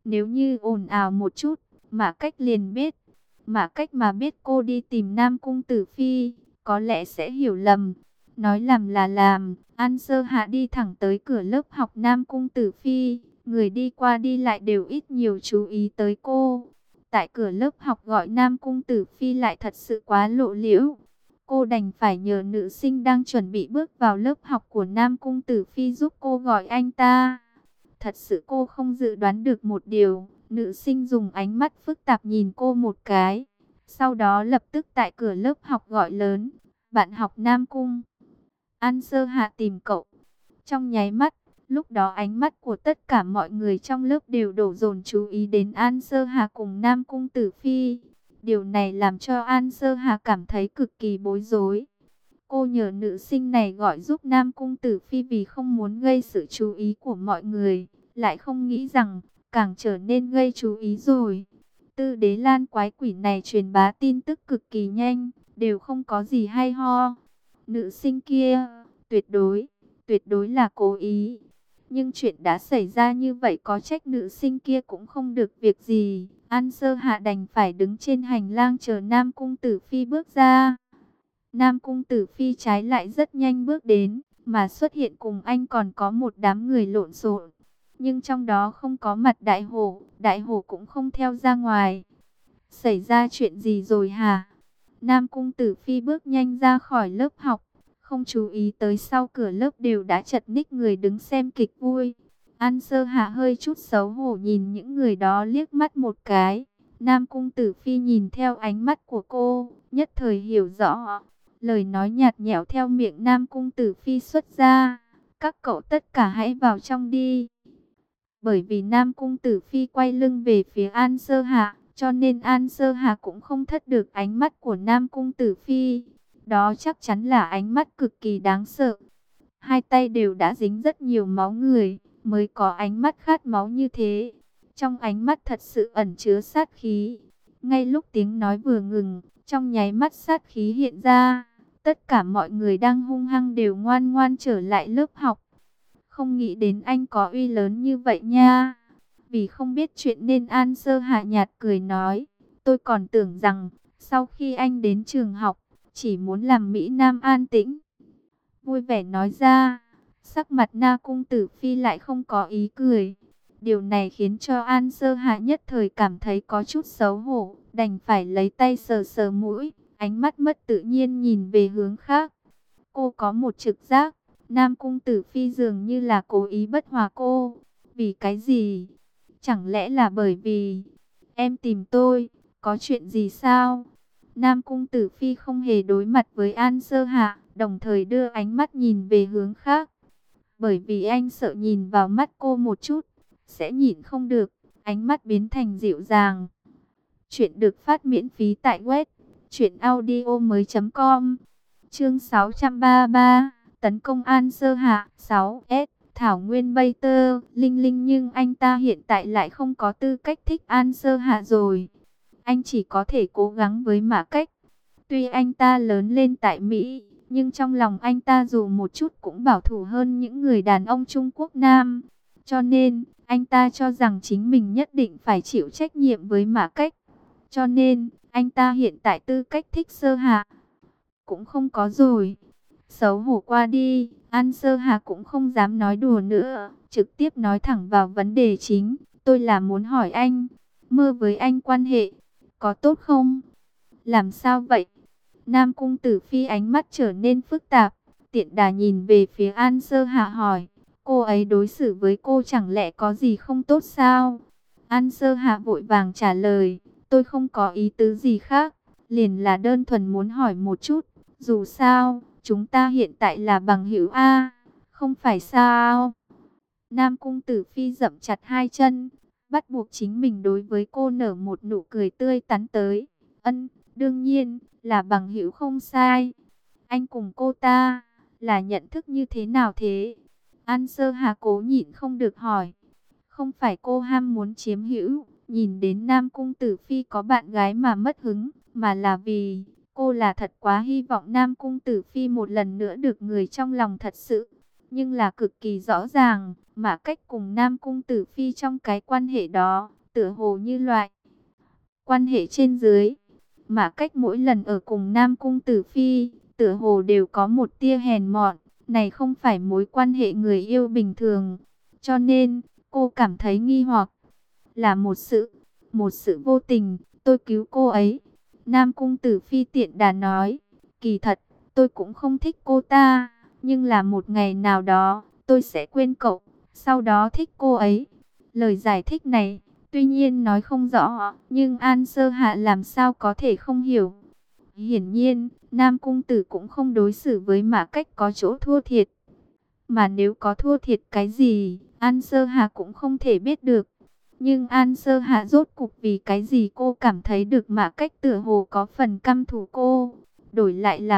Nếu như ồn ào một chút, Mã Cách liền biết. Mã Cách mà biết cô đi tìm Nam Cung Tử Phi, có lẽ sẽ hiểu lầm. Nói làm là làm, An Sơ Hạ đi thẳng tới cửa lớp học Nam Cung Tử Phi. Người đi qua đi lại đều ít nhiều chú ý tới cô. Tại cửa lớp học gọi Nam Cung Tử Phi lại thật sự quá lộ liễu. Cô đành phải nhờ nữ sinh đang chuẩn bị bước vào lớp học của Nam Cung Tử Phi giúp cô gọi anh ta. Thật sự cô không dự đoán được một điều, nữ sinh dùng ánh mắt phức tạp nhìn cô một cái. Sau đó lập tức tại cửa lớp học gọi lớn, bạn học Nam Cung. An Sơ Hạ tìm cậu. Trong nháy mắt, lúc đó ánh mắt của tất cả mọi người trong lớp đều đổ dồn chú ý đến An Sơ Hà cùng Nam Cung Tử Phi. Điều này làm cho An Sơ Hà cảm thấy cực kỳ bối rối. Cô nhờ nữ sinh này gọi giúp Nam Cung Tử Phi vì không muốn gây sự chú ý của mọi người. Lại không nghĩ rằng, càng trở nên gây chú ý rồi. Tư Đế Lan quái quỷ này truyền bá tin tức cực kỳ nhanh, đều không có gì hay ho. Nữ sinh kia, tuyệt đối là cố ý. Nhưng chuyện đã xảy ra như vậy có trách nữ sinh kia cũng không được việc gì. An Sơ Hạ đành phải đứng trên hành lang chờ Nam Cung Tử Phi bước ra. Nam Cung Tử Phi trái lại rất nhanh bước đến, mà xuất hiện cùng anh còn có một đám người lộn xộn. Nhưng trong đó không có mặt Đại Hổ cũng không theo ra ngoài. Xảy ra chuyện gì rồi hả? Nam Cung Tử Phi bước nhanh ra khỏi lớp học, không chú ý tới sau cửa lớp đều đã chật ních người đứng xem kịch vui. An Sơ Hạ hơi chút xấu hổ nhìn những người đó liếc mắt một cái. Nam Cung Tử Phi nhìn theo ánh mắt của cô, nhất thời hiểu rõ. Lời nói nhạt nhẽo theo miệng Nam Cung Tử Phi xuất ra. Các cậu tất cả hãy vào trong đi. Bởi vì Nam Cung Tử Phi quay lưng về phía An Sơ Hạ, cho nên An Sơ Hạ cũng không thất được ánh mắt của Nam Cung Tử Phi. Đó chắc chắn là ánh mắt cực kỳ đáng sợ. Hai tay đều đã dính rất nhiều máu người, mới có ánh mắt khát máu như thế. Trong ánh mắt thật sự ẩn chứa sát khí. Ngay lúc tiếng nói vừa ngừng, trong nháy mắt sát khí hiện ra. Tất cả mọi người đang hung hăng đều ngoan ngoan trở lại lớp học. Không nghĩ đến anh có uy lớn như vậy nha. Vì không biết chuyện nên An Sơ Hạ nhạt cười nói. Tôi còn tưởng rằng, sau khi anh đến trường học, chỉ muốn làm Mỹ Nam an tĩnh. Vui vẻ nói ra, sắc mặt Na Cung Tử Phi lại không có ý cười. Điều này khiến cho An Sơ Hạ nhất thời cảm thấy có chút xấu hổ, đành phải lấy tay sờ sờ mũi, ánh mắt mất tự nhiên nhìn về hướng khác. Cô có một trực giác, Nam Cung Tử Phi dường như là cố ý bất hòa cô. Vì cái gì? Chẳng lẽ là bởi vì em tìm tôi, có chuyện gì sao? Nam Cung Tử Phi không hề đối mặt với An Sơ Hạ, đồng thời đưa ánh mắt nhìn về hướng khác. Bởi vì anh sợ nhìn vào mắt cô một chút, sẽ nhịn không được, ánh mắt biến thành dịu dàng. Chuyện được phát miễn phí tại web truyệnaudiomoi.com. Chương 633, tấn công An Sơ Hạ. 6S, Thảo Nguyên Bay Tơ, Linh Linh, nhưng anh ta hiện tại lại không có tư cách thích An Sơ Hạ rồi. Anh chỉ có thể cố gắng với Mã Cách. Tuy anh ta lớn lên tại Mỹ, nhưng trong lòng anh ta dù một chút cũng bảo thủ hơn những người đàn ông Trung Quốc Nam. Cho nên, anh ta cho rằng chính mình nhất định phải chịu trách nhiệm với Mã Cách. Cho nên, anh ta hiện tại tư cách thích Sơ Hạ cũng không có rồi. Xấu hổ qua đi, An Sơ Hạ cũng không dám nói đùa nữa, trực tiếp nói thẳng vào vấn đề chính. Tôi là muốn hỏi anh, mơ với anh quan hệ có tốt không? Làm sao vậy? Nam Cung Tử Phi ánh mắt trở nên phức tạp, tiện đà nhìn về phía An Sơ Hạ hỏi, cô ấy đối xử với cô chẳng lẽ có gì không tốt sao? An Sơ Hạ vội vàng trả lời, tôi không có ý tứ gì khác, liền là đơn thuần muốn hỏi một chút, dù sao, chúng ta hiện tại là bằng hữu A, không phải sao? Nam Cung Tử Phi dậm chặt hai chân, bắt buộc chính mình đối với cô nở một nụ cười tươi tắn tới. Đương nhiên, là bằng hữu không sai. Anh cùng cô ta, là nhận thức như thế nào thế? An Sơ Hà cố nhịn không được hỏi. Không phải cô ham muốn chiếm hữu, nhìn đến Nam Cung Tử Phi có bạn gái mà mất hứng, mà là vì cô là thật quá hy vọng Nam Cung Tử Phi một lần nữa được người trong lòng thật sự. nhưng là cực kỳ rõ ràng, Mã Cách cùng Nam Cung Tử Phi trong cái quan hệ đó, tựa hồ như loại quan hệ trên dưới. Mã Cách mỗi lần ở cùng Nam Cung Tử Phi, tựa hồ đều có một tia hèn mọn, này không phải mối quan hệ người yêu bình thường. Cho nên, cô cảm thấy nghi hoặc, là một sự vô tình, tôi cứu cô ấy. Nam Cung Tử Phi tiện đà nói, kỳ thật, tôi cũng không thích cô ta, nhưng là một ngày nào đó, tôi sẽ quên cậu, sau đó thích cô ấy. Lời giải thích này, tuy nhiên nói không rõ, nhưng An Sơ Hạ làm sao có thể không hiểu. Hiển nhiên, Nam Cung Tử cũng không đối xử với Mã Cách có chỗ thua thiệt. Mà nếu có thua thiệt cái gì, An Sơ Hạ cũng không thể biết được. Nhưng An Sơ Hạ rốt cục vì cái gì cô cảm thấy được Mã Cách tựa hồ có phần căm thù cô. Đổi lại là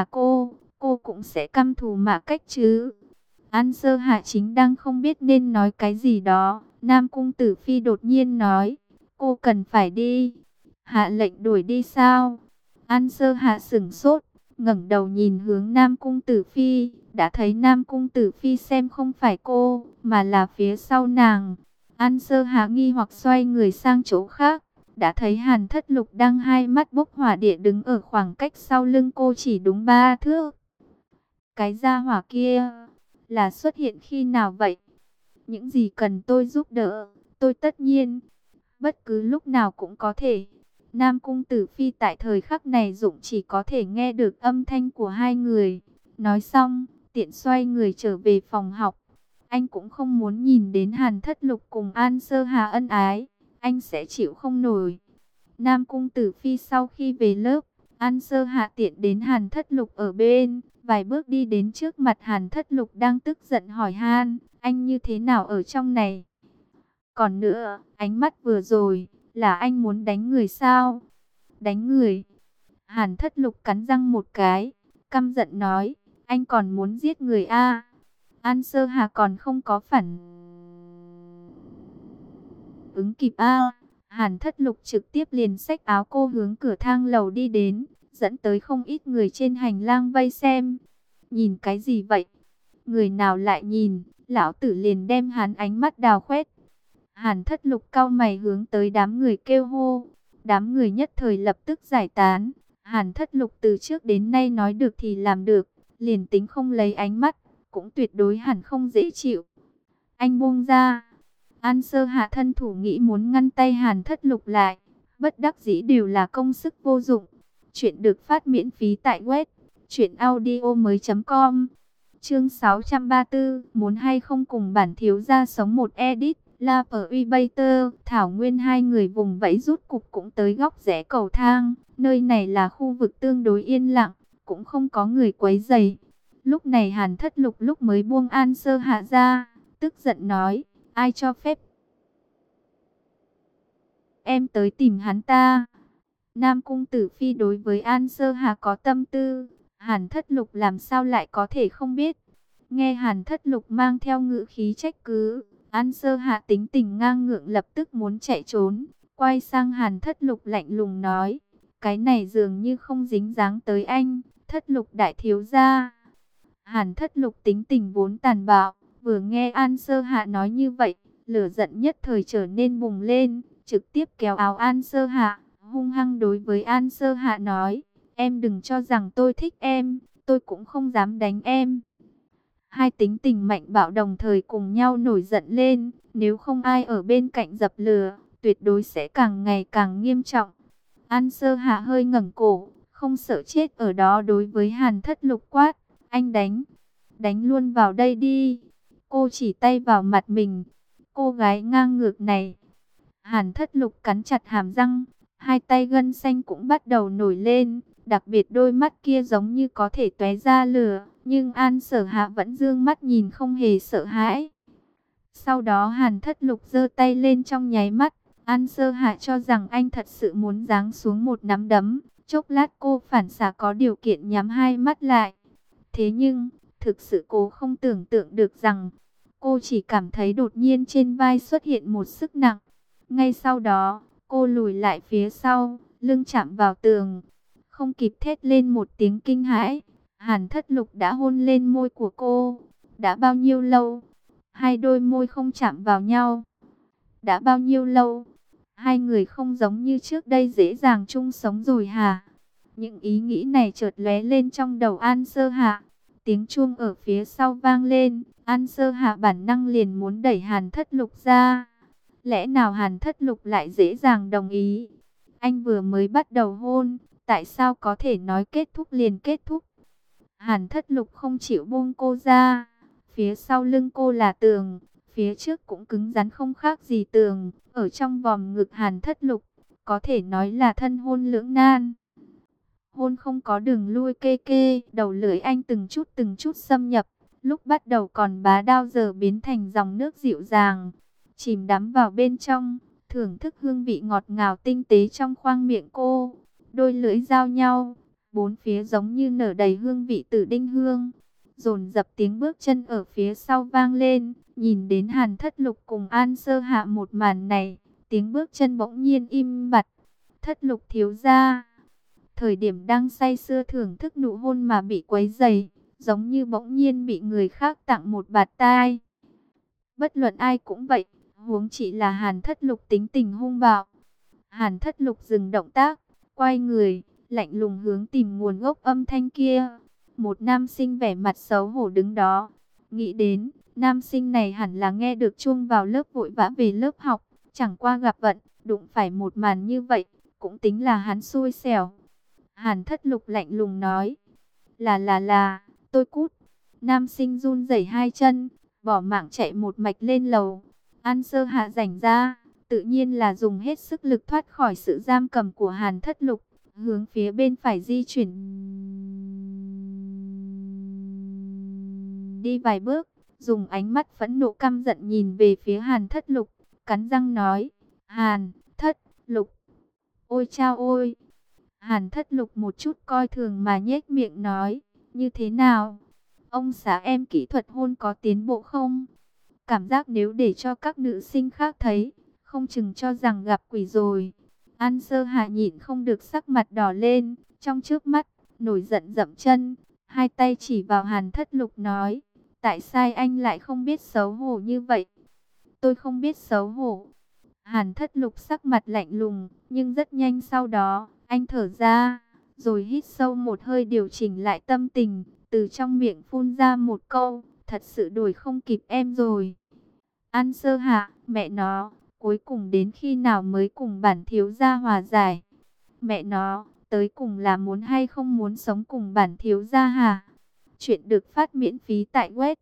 cô cũng sẽ căm thù Mã Cách chứ. An Sơ Hạ chính đang không biết nên nói cái gì đó. Nam Cung Tử Phi đột nhiên nói, cô cần phải đi. Hạ lệnh đuổi đi sao? An Sơ Hạ sửng sốt, ngẩng đầu nhìn hướng Nam Cung Tử Phi, đã thấy Nam Cung Tử Phi xem không phải cô, mà là phía sau nàng. An Sơ Hạ nghi hoặc xoay người sang chỗ khác, đã thấy Hàn Thất Lục đang hai mắt bốc hỏa địa đứng ở khoảng cách sau lưng cô chỉ đúng 3 thước. Cái gia hỏa kia là xuất hiện khi nào vậy? Những gì cần tôi giúp đỡ, tôi tất nhiên, bất cứ lúc nào cũng có thể. Nam Cung Tử Phi tại thời khắc này Dụng chỉ có thể nghe được âm thanh của hai người. Nói xong, tiện xoay người trở về phòng học. Anh cũng không muốn nhìn đến Hàn Thất Lục cùng An Sơ Hà ân ái. Anh sẽ chịu không nổi. Nam Cung Tử Phi sau khi về lớp, An Sơ Hạ tiện đến Hàn Thất Lục ở bên, vài bước đi đến trước mặt Hàn Thất Lục đang tức giận hỏi han, anh như thế nào ở trong này? Còn nữa, ánh mắt vừa rồi, là anh muốn đánh người sao? Đánh người? Hàn Thất Lục cắn răng một cái, căm giận nói, anh còn muốn giết người à? An Sơ Hà còn không có phản ứng kịp à? Hàn Thất Lục trực tiếp liền xách áo cô hướng cửa thang lầu đi đến, dẫn tới không ít người trên hành lang vây xem. Nhìn cái gì vậy? Người nào lại nhìn, lão tử liền đem hắn ánh mắt đào khoét. Hàn Thất Lục cau mày hướng tới đám người kêu hô. Đám người nhất thời lập tức giải tán. Hàn Thất Lục từ trước đến nay nói được thì làm được, liền tính không lấy ánh mắt, cũng tuyệt đối hẳn không dễ chịu. Anh buông ra. An Sơ Hạ thân thủ nghĩ muốn ngăn tay Hàn Thất Lục lại, bất đắc dĩ đều là công sức vô dụng. Chuyện được phát miễn phí tại web truyệnaudiomoi.com. Chương 634, muốn hay không cùng bản thiếu gia sống một edit. La Privater, Thảo Nguyên hai người vùng vẫy rút cục cũng tới góc rẽ cầu thang. Nơi này là khu vực tương đối yên lặng, cũng không có người quấy rầy. Lúc này Hàn Thất Lục lúc mới buông An Sơ Hạ ra, tức giận nói, ai cho phép em tới tìm hắn ta? Nam Cung Tử Phi đối với An Sơ Hạ có tâm tư, Hàn Thất Lục làm sao lại có thể không biết. Nghe Hàn Thất Lục mang theo ngữ khí trách cứ, An Sơ Hạ tính tình ngang ngượng lập tức muốn chạy trốn, quay sang Hàn Thất Lục lạnh lùng nói, cái này dường như không dính dáng tới anh, Thất Lục đại thiếu gia. Hàn Thất Lục tính tình vốn tàn bạo, vừa nghe An Sơ Hạ nói như vậy, lửa giận nhất thời trở nên bùng lên, trực tiếp kéo áo An Sơ Hạ, hung hăng đối với An Sơ Hạ nói, em đừng cho rằng tôi thích em, tôi cũng không dám đánh em. Hai tính tình mạnh bạo đồng thời cùng nhau nổi giận lên, nếu không ai ở bên cạnh dập lửa, tuyệt đối sẽ càng ngày càng nghiêm trọng. An Sơ Hạ hơi ngẩng cổ, không sợ chết ở đó đối với Hàn Thất Lục quát, anh đánh luôn vào đây đi. Cô chỉ tay vào mặt mình, cô gái ngang ngược này. Hàn Thất Lục cắn chặt hàm răng, hai tay gân xanh cũng bắt đầu nổi lên, đặc biệt đôi mắt kia giống như có thể tóe ra lửa, nhưng An Sở Hạ vẫn dương mắt nhìn không hề sợ hãi. Sau đó Hàn Thất Lục giơ tay lên trong nháy mắt, An Sơ Hạ cho rằng anh thật sự muốn giáng xuống một nắm đấm, chốc lát cô phản xạ có điều kiện nhắm hai mắt lại. Thế nhưng, thực sự cô không tưởng tượng được rằng, cô chỉ cảm thấy đột nhiên trên vai xuất hiện một sức nặng. Ngay sau đó, cô lùi lại phía sau, lưng chạm vào tường. Không kịp thét lên một tiếng kinh hãi, Hàn Thất Lục đã hôn lên môi của cô. Đã bao nhiêu lâu? Hai đôi môi không chạm vào nhau. Đã bao nhiêu lâu? Hai người không giống như trước đây dễ dàng chung sống rồi hả? Những ý nghĩ này chợt lóe lên trong đầu An Sơ Hạ. Tiếng chuông ở phía sau vang lên. An Sơ Hạ bản năng liền muốn đẩy Hàn Thất Lục ra. Lẽ nào Hàn Thất Lục lại dễ dàng đồng ý? Anh vừa mới bắt đầu hôn, tại sao có thể nói kết thúc liền kết thúc? Hàn Thất Lục không chịu buông cô ra. Phía sau lưng cô là tường, phía trước cũng cứng rắn không khác gì tường. Ở trong vòng ngực Hàn Thất Lục, có thể nói là thân hôn lưỡng nan. Hôn không có đường lui kê kê, đầu lưỡi anh từng chút xâm nhập. Lúc bắt đầu còn bá đạo giờ biến thành dòng nước dịu dàng, chìm đắm vào bên trong, thưởng thức hương vị ngọt ngào tinh tế trong khoang miệng cô. Đôi lưỡi giao nhau, bốn phía giống như nở đầy hương vị tử đinh hương. Dồn dập tiếng bước chân ở phía sau vang lên, nhìn đến Hàn Thất Lục cùng An Sơ Hạ một màn này, tiếng bước chân bỗng nhiên im bặt. Thất Lục thiếu gia, thời điểm đang say sưa thưởng thức nụ hôn mà bị quấy rầy, giống như bỗng nhiên bị người khác tặng một bạt tai. Bất luận ai cũng vậy, huống chỉ là Hàn Thất Lục tính tình hung bạo. Hàn Thất Lục dừng động tác, quay người, lạnh lùng hướng tìm nguồn gốc âm thanh kia. Một nam sinh vẻ mặt xấu hổ đứng đó. Nghĩ đến, nam sinh này hẳn là nghe được chuông vào lớp vội vã về lớp học. Chẳng qua gặp vận, đụng phải một màn như vậy, cũng tính là hắn xui xẻo. Hàn Thất Lục lạnh lùng nói, là, tôi cút. Nam sinh run rẩy hai chân, bỏ mạng chạy một mạch lên lầu. An Sơ Hạ rảnh ra, tự nhiên là dùng hết sức lực thoát khỏi sự giam cầm của Hàn Thất Lục, hướng phía bên phải di chuyển đi vài bước, dùng ánh mắt phẫn nộ căm giận nhìn về phía Hàn Thất Lục, cắn răng nói, Hàn Thất Lục, ôi chao ôi. Hàn Thất Lục một chút coi thường mà nhếch miệng nói, như thế nào? Ông xã em kỹ thuật hôn có tiến bộ không? Cảm giác nếu để cho các nữ sinh khác thấy, không chừng cho rằng gặp quỷ rồi. An Sơ Hạ nhịn không được sắc mặt đỏ lên, trong trước mắt, nổi giận dậm chân, hai tay chỉ vào Hàn Thất Lục nói, tại sao anh lại không biết xấu hổ như vậy? Tôi không biết xấu hổ. Hàn Thất Lục sắc mặt lạnh lùng, nhưng rất nhanh sau đó, anh thở ra, rồi hít sâu một hơi điều chỉnh lại tâm tình, từ trong miệng phun ra một câu, thật sự đuổi không kịp em rồi. An Sơ Hạ, mẹ nó, cuối cùng đến khi nào mới cùng bản thiếu gia hòa giải? Mẹ nó, tới cùng là muốn hay không muốn sống cùng bản thiếu gia hả? Chuyện được phát miễn phí tại web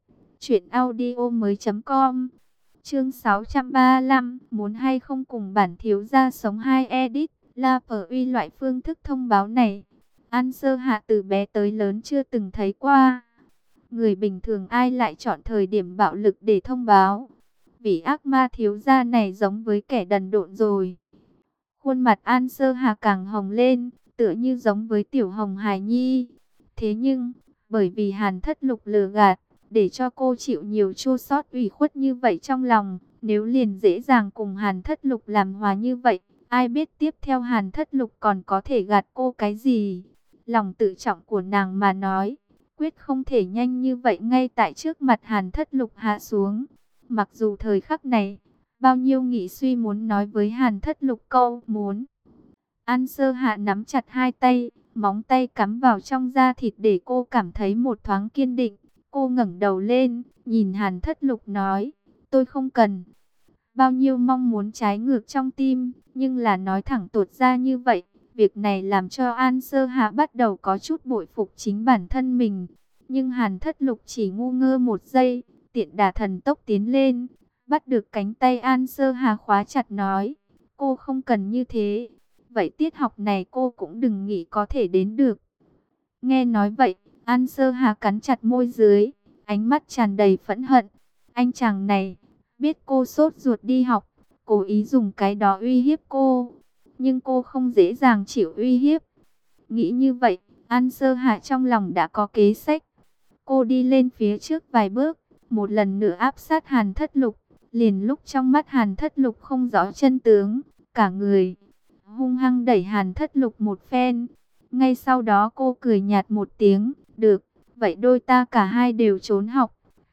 truyệnaudiomoi.com. Chương 635, muốn hay không cùng bản thiếu gia sống, hai edit. La Phở Uy loại phương thức thông báo này, An Sơ Hạ từ bé tới lớn chưa từng thấy qua. Người bình thường ai lại chọn thời điểm bạo lực để thông báo? Vị ác ma thiếu gia này giống với kẻ đần độn rồi. Khuôn mặt An Sơ Hạ càng hồng lên, tựa như giống với tiểu hồng hài nhi. Thế nhưng, bởi vì Hàn Thất Lục lừa gạt, để cho cô chịu nhiều chua xót ủy khuất như vậy trong lòng. Nếu liền dễ dàng cùng Hàn Thất Lục làm hòa như vậy, ai biết tiếp theo Hàn Thất Lục còn có thể gạt cô cái gì? Lòng tự trọng của nàng mà nói, quyết không thể nhanh như vậy ngay tại trước mặt Hàn Thất Lục hạ xuống. Mặc dù thời khắc này, bao nhiêu nghĩ suy muốn nói với Hàn Thất Lục câu muốn. An Sơ Hạ nắm chặt hai tay, móng tay cắm vào trong da thịt để cô cảm thấy một thoáng kiên định. Cô ngẩng đầu lên, nhìn Hàn Thất Lục nói, tôi không cần. Bao nhiêu mong muốn trái ngược trong tim, nhưng là nói thẳng tuột ra như vậy. Việc này làm cho An Sơ Hạ bắt đầu có chút bội phục chính bản thân mình. Nhưng Hàn Thất Lục chỉ ngu ngơ một giây, tiện đà thần tốc tiến lên, bắt được cánh tay An Sơ Hạ khóa chặt nói, cô không cần như thế. Vậy tiết học này cô cũng đừng nghĩ có thể đến được. Nghe nói vậy, An Sơ Hạ cắn chặt môi dưới, ánh mắt tràn đầy phẫn hận. Anh chàng này, biết cô sốt ruột đi học, cố ý dùng cái đó uy hiếp cô. Nhưng cô không dễ dàng chịu uy hiếp. Nghĩ như vậy, An Sơ Hạ trong lòng đã có kế sách. Cô đi lên phía trước vài bước, một lần nữa áp sát Hàn Thất Lục. Liền lúc trong mắt Hàn Thất Lục không rõ chân tướng, cả người hung hăng đẩy Hàn Thất Lục một phen. Ngay sau đó cô cười nhạt một tiếng, được, vậy đôi ta cả hai đều trốn học.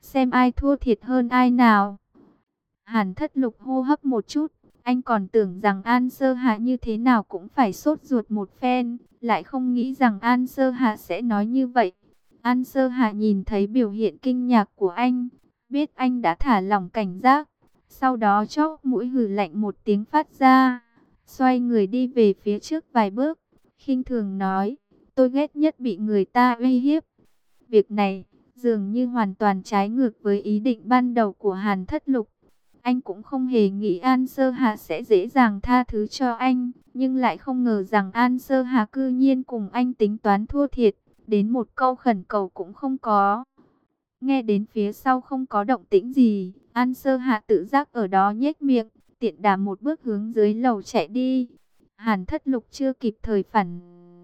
xem ai thua thiệt hơn ai nào. Hàn Thất Lục hô hấp một chút, anh còn tưởng rằng An Sơ Hạ như thế nào cũng phải sốt ruột một phen, lại không nghĩ rằng An Sơ Hạ sẽ nói như vậy. An Sơ Hạ nhìn thấy biểu hiện kinh ngạc của anh, biết anh đã thả lỏng cảnh giác, sau đó chóp mũi hừ lạnh một tiếng phát ra, xoay người đi về phía trước vài bước, khinh thường nói, tôi ghét nhất bị người ta uy hiếp. Việc này dường như hoàn toàn trái ngược với ý định ban đầu của Hàn Thất Lục. Anh cũng không hề nghĩ An Sơ Hà sẽ dễ dàng tha thứ cho anh, nhưng lại không ngờ rằng An Sơ Hà cư nhiên cùng anh tính toán thua thiệt, đến một câu khẩn cầu cũng không có. Nghe đến phía sau không có động tĩnh gì, An Sơ Hà tự giác ở đó nhếch miệng, tiện đà một bước hướng dưới lầu chạy đi. Hàn Thất Lục chưa kịp thời phản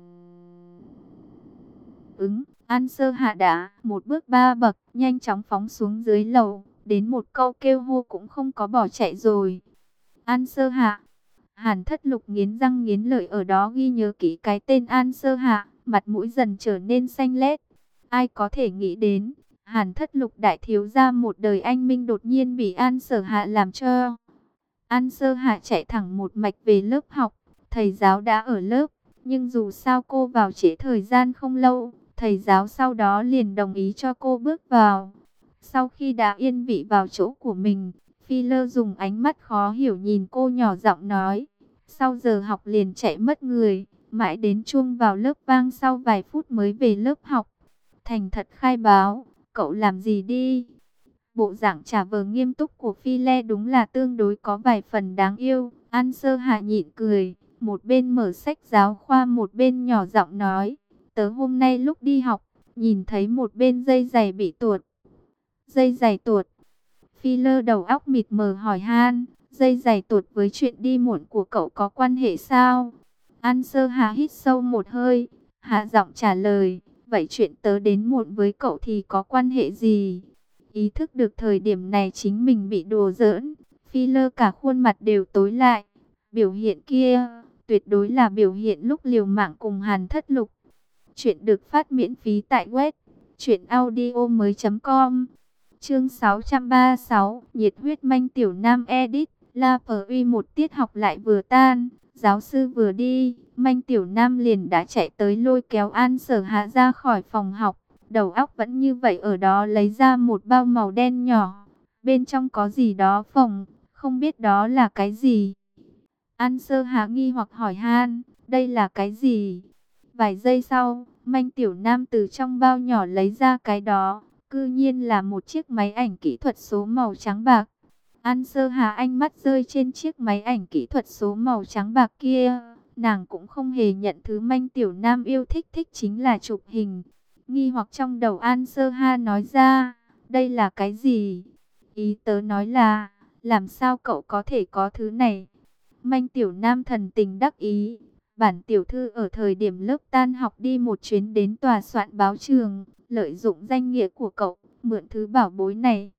ứng, An Sơ Hạ đã một bước ba bậc, nhanh chóng phóng xuống dưới lầu, đến một câu kêu hô cũng không có, bỏ chạy rồi. An Sơ Hạ. Hàn Thất Lục nghiến răng nghiến lợi ở đó ghi nhớ kỹ cái tên An Sơ Hạ, mặt mũi dần trở nên xanh lét. Ai có thể nghĩ đến, Hàn Thất Lục đại thiếu gia một đời anh minh đột nhiên bị An Sở Hạ làm cho. An Sơ Hạ chạy thẳng một mạch về lớp học, thầy giáo đã ở lớp, nhưng dù sao cô vào trễ thời gian không lâu, thầy giáo sau đó liền đồng ý cho cô bước vào. Sau khi đã yên vị vào chỗ của mình, Phi Lơ dùng ánh mắt khó hiểu nhìn cô, nhỏ giọng nói, sau giờ học liền chạy mất người, mãi đến chuông vào lớp vang sau vài phút mới về lớp học. Thành thật khai báo, cậu làm gì đi? Bộ dạng trả vờ nghiêm túc của Phi Lê đúng là tương đối có vài phần đáng yêu. An Sơ Hạ nhịn cười, một bên mở sách giáo khoa một bên nhỏ giọng nói, tớ hôm nay lúc đi học, nhìn thấy một bên dây giày bị tuột. Dây giày tuột? Phi Lơ đầu óc mịt mờ hỏi han, dây giày tuột với chuyện đi muộn của cậu có quan hệ sao? An Sơ Hạ hít sâu một hơi, hạ giọng trả lời, vậy chuyện tớ đến muộn với cậu thì có quan hệ gì? Ý thức được thời điểm này chính mình bị đùa giỡn, Phi Lơ cả khuôn mặt đều tối lại. Biểu hiện kia, tuyệt đối là biểu hiện lúc liều mạng cùng Hàn Thất Lục. Chuyện được phát miễn phí tại web truyệnaudiomoi.com. Chương 636, nhiệt huyết manh tiểu nam edit. La Phi một tiết học lại vừa tan, giáo sư vừa đi, manh tiểu nam liền đã chạy tới lôi kéo An Sở Hạ ra khỏi phòng học. Đầu óc vẫn như vậy, ở đó lấy ra một bao màu đen nhỏ, bên trong có gì đó phồng, không biết đó là cái gì. An Sơ Hạ nghi hoặc hỏi han, đây là cái gì? Vài giây sau, manh tiểu nam từ trong bao nhỏ lấy ra cái đó, cư nhiên là một chiếc máy ảnh kỹ thuật số màu trắng bạc. An Sơ Hạ ánh mắt rơi trên chiếc máy ảnh kỹ thuật số màu trắng bạc kia, nàng cũng không hề nhận thứ manh tiểu nam yêu thích chính là chụp hình. Nghi hoặc trong đầu An Sơ Ha nói ra, đây là cái gì? Ý tớ nói là, làm sao cậu có thể có thứ này? Manh tiểu nam thần tình đắc ý, bản tiểu thư ở thời điểm lớp tan học đi một chuyến đến tòa soạn báo trường, lợi dụng danh nghĩa của cậu, mượn thứ bảo bối này.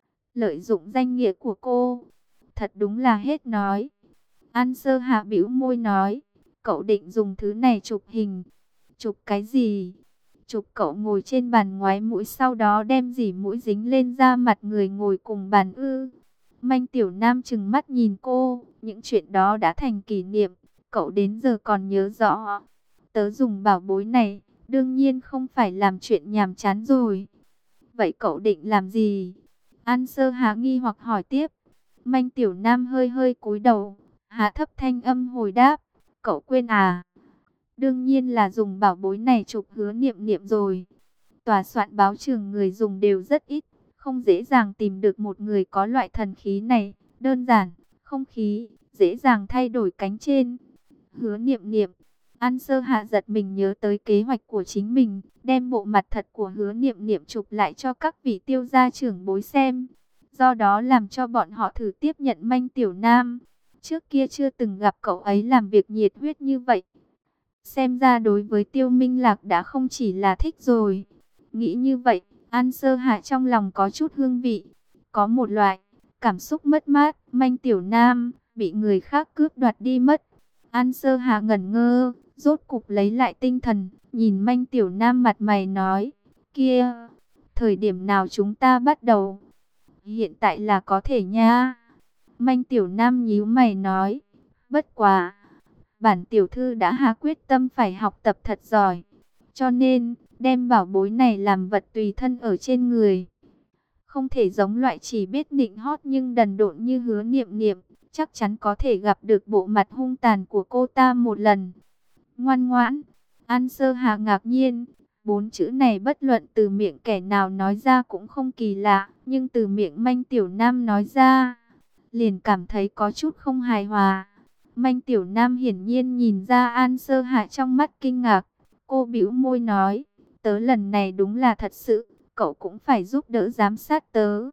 Lợi dụng danh nghĩa của cô, thật đúng là hết nói. An Sơ Hạ bĩu môi nói, cậu định dùng thứ này chụp hình. Chụp cái gì? Chụp cậu ngồi trên bàn ngoái mũi, sau đó đem dỉ mũi dính lên da mặt người ngồi cùng bàn ư? Manh tiểu nam trừng mắt nhìn cô, những chuyện đó đã thành kỷ niệm, cậu đến giờ còn nhớ rõ. Tớ dùng bảo bối này, đương nhiên không phải làm chuyện nhàm chán rồi. Vậy cậu định làm gì? An Sơ Hạ nghi hoặc hỏi tiếp. Manh tiểu nam hơi hơi cúi đầu, hạ thấp thanh âm hồi đáp, cậu quên à? Đương nhiên là dùng bảo bối này chụp Hứa Niệm Niệm rồi. Tòa soạn báo trường người dùng đều rất ít, không dễ dàng tìm được một người có loại thần khí này. Đơn giản, không khí, dễ dàng thay đổi cánh trên. Hứa Niệm Niệm. An Sơ Hạ giật mình nhớ tới kế hoạch của chính mình, đem bộ mặt thật của Hứa Niệm Niệm chụp lại cho các vị tiêu gia trưởng bối xem. Do đó làm cho bọn họ thử tiếp nhận manh tiểu nam. Trước kia chưa từng gặp cậu ấy làm việc nhiệt huyết như vậy. Xem ra đối với Tiêu Minh Lạc đã không chỉ là thích rồi. Nghĩ như vậy, An Sơ Hạ trong lòng có chút hương vị. Có một loại cảm xúc mất mát, manh tiểu nam bị người khác cướp đoạt đi mất. An Sơ Hạ ngẩn ngơ, rốt cục lấy lại tinh thần, nhìn manh tiểu nam mặt mày nói, kia, Thời điểm nào chúng ta bắt đầu? Hiện tại là có thể nha. Manh Tiểu Nam nhíu mày nói. Bất quá, bản tiểu thư đã hạ quyết tâm phải học tập thật giỏi. Cho nên, đem bảo bối này làm vật tùy thân ở trên người. Không thể giống loại chỉ biết nịnh hót nhưng đần độn như Hứa Niệm Niệm. Chắc chắn có thể gặp được bộ mặt hung tàn của cô ta một lần. Ngoan ngoãn. An Sơ Hà ngạc nhiên. 4 chữ này bất luận từ miệng kẻ nào nói ra cũng không kỳ lạ. Nhưng từ miệng Manh Tiểu Nam nói ra, liền cảm thấy có chút không hài hòa. Manh Tiểu Nam hiển nhiên nhìn ra An Sơ Hạ trong mắt kinh ngạc. Cô bĩu môi nói, tớ lần này đúng là thật sự, cậu cũng phải giúp đỡ giám sát tớ.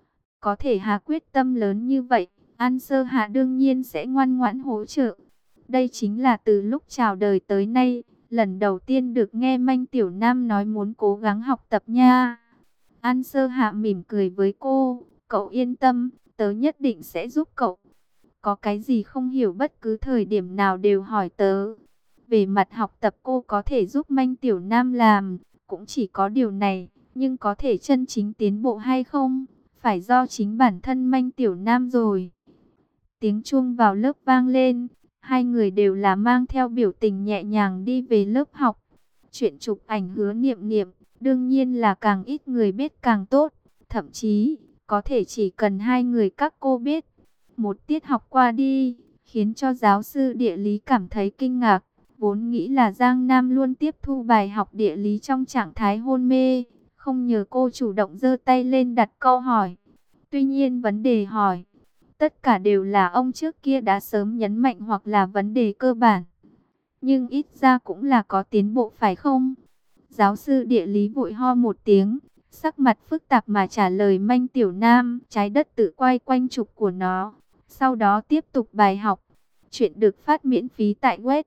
Có thể hạ quyết tâm lớn như vậy, An Sơ Hạ đương nhiên sẽ ngoan ngoãn hỗ trợ. Đây chính là từ lúc chào đời tới nay, lần đầu tiên được nghe Manh Tiểu Nam nói muốn cố gắng học tập nha. An Sơ Hạ mỉm cười với cô, cậu yên tâm, tớ nhất định sẽ giúp cậu. Có cái gì không hiểu bất cứ thời điểm nào đều hỏi tớ. Về mặt học tập cô có thể giúp Manh Tiểu Nam làm, cũng chỉ có điều này, nhưng có thể chân chính tiến bộ hay không, phải do chính bản thân Manh Tiểu Nam rồi. Tiếng chuông vào lớp vang lên, hai người đều là mang theo biểu tình nhẹ nhàng đi về lớp học. Chuyện chụp ảnh Hứa Niệm Niệm, đương nhiên là càng ít người biết càng tốt, thậm chí có thể chỉ cần hai người các cô biết. Một tiết học qua đi, khiến cho giáo sư địa lý cảm thấy kinh ngạc. Vốn nghĩ là Giang Nam luôn tiếp thu bài học địa lý trong trạng thái hôn mê, không ngờ cô chủ động giơ tay lên đặt câu hỏi. Tuy nhiên vấn đề hỏi, tất cả đều là ông trước kia đã sớm nhấn mạnh hoặc là vấn đề cơ bản. Nhưng ít ra cũng là có tiến bộ phải không? Giáo sư địa lý vội ho một tiếng, sắc mặt phức tạp mà trả lời Manh Tiểu Nam, trái đất tự quay quanh trục của nó. Sau đó tiếp tục bài học. Chuyện được phát miễn phí tại web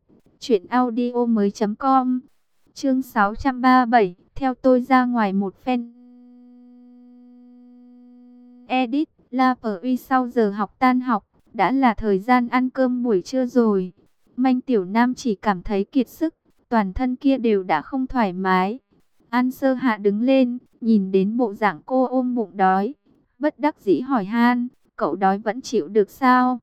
truyệnaudiomoi.com. Chương 637, theo tôi ra ngoài một phen. Edit, La Uy sau giờ học tan học, đã là thời gian ăn cơm buổi trưa rồi. Manh Tiểu Nam chỉ cảm thấy kiệt sức, toàn thân kia đều đã không thoải mái. An Sơ Hạ đứng lên, nhìn đến bộ dạng cô ôm bụng đói, bất đắc dĩ hỏi han, cậu đói vẫn chịu được sao?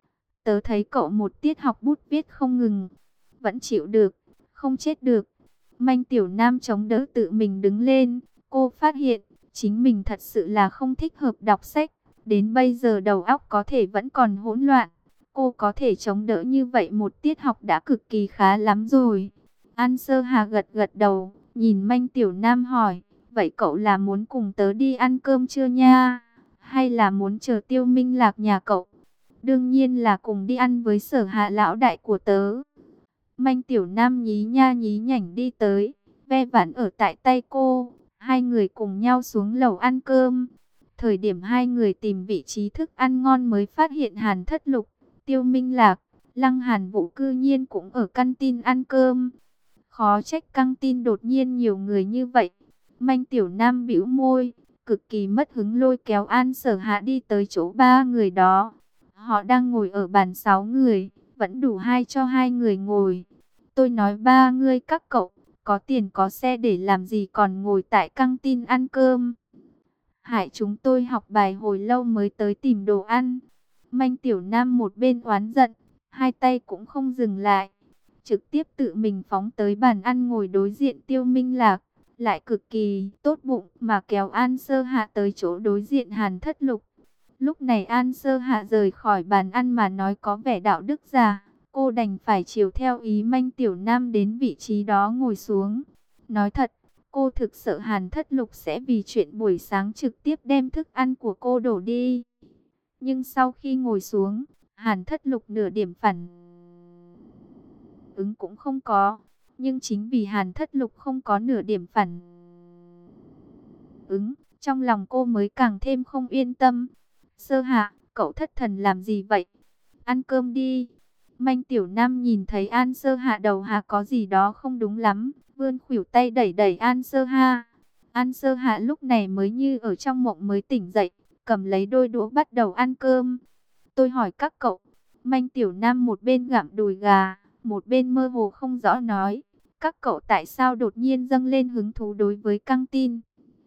Tớ thấy cậu một tiết học bút viết không ngừng, vẫn chịu được, không chết được. Manh Tiểu Nam chống đỡ tự mình đứng lên, cô phát hiện chính mình thật sự là không thích hợp đọc sách, đến bây giờ đầu óc có thể vẫn còn hỗn loạn. Cô có thể chống đỡ như vậy một tiết học đã cực kỳ khá lắm rồi. An Sơ Hà gật gật đầu, nhìn Manh Tiểu Nam hỏi, vậy cậu là muốn cùng tớ đi ăn cơm trưa nha? Hay là muốn chờ Tiêu Minh Lạc nhà cậu? Đương nhiên là cùng đi ăn với Sở Hạ lão đại của tớ. Manh Tiểu Nam nhí nha nhí nhảnh đi tới, ve vãn ở tại tay cô. Hai người cùng nhau xuống lầu ăn cơm. Thời điểm hai người tìm vị trí thức ăn ngon mới phát hiện Hàn Thất Lục, Tiêu Minh Lạc, Lăng Hàn Vũ cư nhiên cũng ở căng tin ăn cơm. Khó trách căng tin đột nhiên nhiều người như vậy. Manh Tiểu Nam bĩu môi, cực kỳ mất hứng lôi kéo An Sở Hạ đi tới chỗ ba người đó. Họ đang ngồi ở bàn 6 người, vẫn đủ cho hai người ngồi. Tôi nói ba người các cậu, có tiền có xe để làm gì còn ngồi tại căng tin ăn cơm. Hại chúng tôi học bài hồi lâu mới tới tìm đồ ăn. Manh Tiểu Nam một bên oán giận, hai tay cũng không dừng lại, trực tiếp tự mình phóng tới bàn ăn ngồi đối diện Tiêu Minh Lạc, lại cực kỳ tốt bụng mà kéo An Sơ Hạ tới chỗ đối diện Hàn Thất Lục. Lúc này An Sơ Hạ rời khỏi bàn ăn mà nói có vẻ đạo đức giả, cô đành phải chiều theo ý Manh Tiểu Nam đến vị trí đó ngồi xuống. Nói thật, cô thực sợ Hàn Thất Lục sẽ vì chuyện buổi sáng trực tiếp đem thức ăn của cô đổ đi. Nhưng sau khi ngồi xuống, Hàn Thất Lục nửa điểm phản ứng cũng không có. Nhưng chính vì Hàn Thất Lục không có nửa điểm phản ứng, trong lòng cô mới càng thêm không yên tâm. Sơ Hạ, cậu thất thần làm gì vậy? Ăn cơm đi. Manh Tiểu Nam nhìn thấy An Sơ Hạ đầu hạ có gì đó không đúng lắm, vươn khuỷu tay đẩy đẩy An Sơ Hạ. An Sơ Hạ lúc này mới như ở trong mộng mới tỉnh dậy, cầm lấy đôi đũa bắt đầu ăn cơm. Tôi hỏi các cậu, Manh Tiểu Nam một bên gặm đùi gà, một bên mơ hồ không rõ nói, các cậu tại sao đột nhiên dâng lên hứng thú đối với căng tin?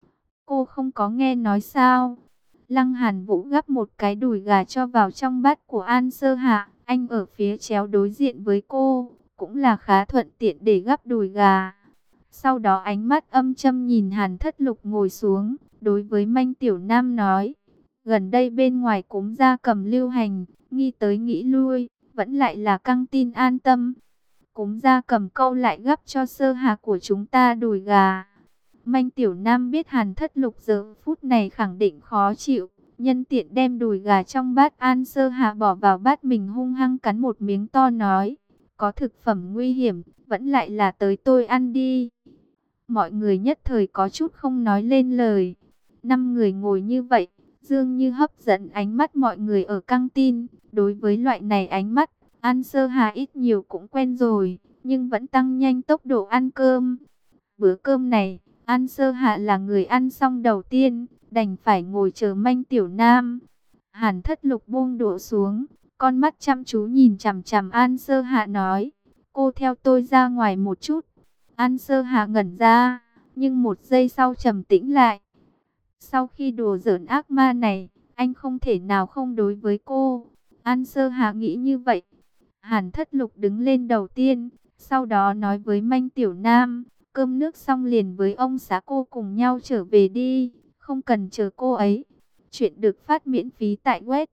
Cô không có nghe nói sao? Lăng Hàn Vũ gắp một cái đùi gà cho vào trong bát của An Sơ Hạ. Anh ở phía chéo đối diện với cô, cũng là khá thuận tiện để gắp đùi gà. Sau đó ánh mắt âm châm nhìn Hàn Thất Lục ngồi xuống, đối với Manh Tiểu Nam nói. Gần đây bên ngoài cúm gia cầm lưu hành, nghĩ tới nghĩ lui, vẫn lại là căng tin an tâm. Cúm gia cầm câu lại gắp cho Sơ Hạ của chúng ta đùi gà. Manh Tiểu Nam biết Hàn Thất Lục giờ phút này khẳng định khó chịu, nhân tiện đem đùi gà trong bát An Sơ Hạ bỏ vào bát mình hung hăng cắn một miếng to nói, có thực phẩm nguy hiểm, vẫn lại là tới tôi ăn đi. Mọi người nhất thời có chút không nói lên lời. 5 người ngồi như vậy, dường như hấp dẫn ánh mắt mọi người ở căng tin. Đối với loại này ánh mắt, An Sơ Hà ít nhiều cũng quen rồi, nhưng vẫn tăng nhanh tốc độ ăn cơm. Bữa cơm này, An Sơ Hạ là người ăn xong đầu tiên, đành phải ngồi chờ Manh Tiểu Nam. Hàn Thất Lục buông đũa xuống, con mắt chăm chú nhìn chằm chằm An Sơ Hạ nói, cô theo tôi ra ngoài một chút. An Sơ Hạ ngẩn ra, nhưng một giây sau trầm tĩnh lại. Sau khi đùa giỡn ác ma này, anh không thể nào không đối với cô. An Sơ Hạ nghĩ như vậy. Hàn Thất Lục đứng lên đầu tiên, sau đó nói với Manh Tiểu Nam, cơm nước xong liền với ông xã cô cùng nhau trở về đi, không cần chờ cô ấy. Chuyện được phát miễn phí tại web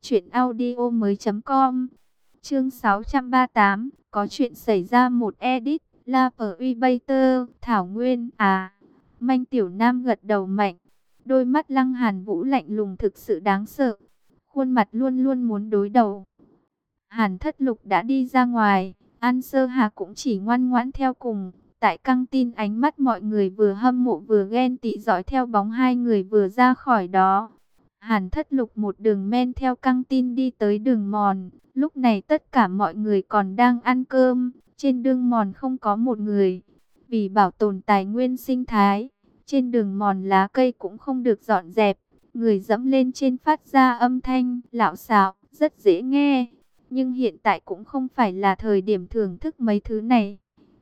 truyệnaudiomoi.com. Chương 638, có chuyện xảy ra một edit, La Privator, Thảo Nguyên à. Manh Tiểu Nam gật đầu mạnh. Đôi mắt Lăng Hàn Vũ lạnh lùng thực sự đáng sợ. Khuôn mặt luôn luôn muốn đối đầu. Hàn Thất Lục đã đi ra ngoài, An Sơ Hà cũng chỉ ngoan ngoãn theo cùng. Tại căng tin ánh mắt mọi người vừa hâm mộ vừa ghen tị dõi theo bóng hai người vừa ra khỏi đó. Hàn Thất Lục một đường men theo căng tin đi tới đường mòn. Lúc này tất cả mọi người còn đang ăn cơm, trên đường mòn không có một người. Vì bảo tồn tài nguyên sinh thái, trên đường mòn lá cây cũng không được dọn dẹp. Người dẫm lên trên phát ra âm thanh lạo xạo, rất dễ nghe. Nhưng hiện tại cũng không phải là thời điểm thưởng thức mấy thứ này.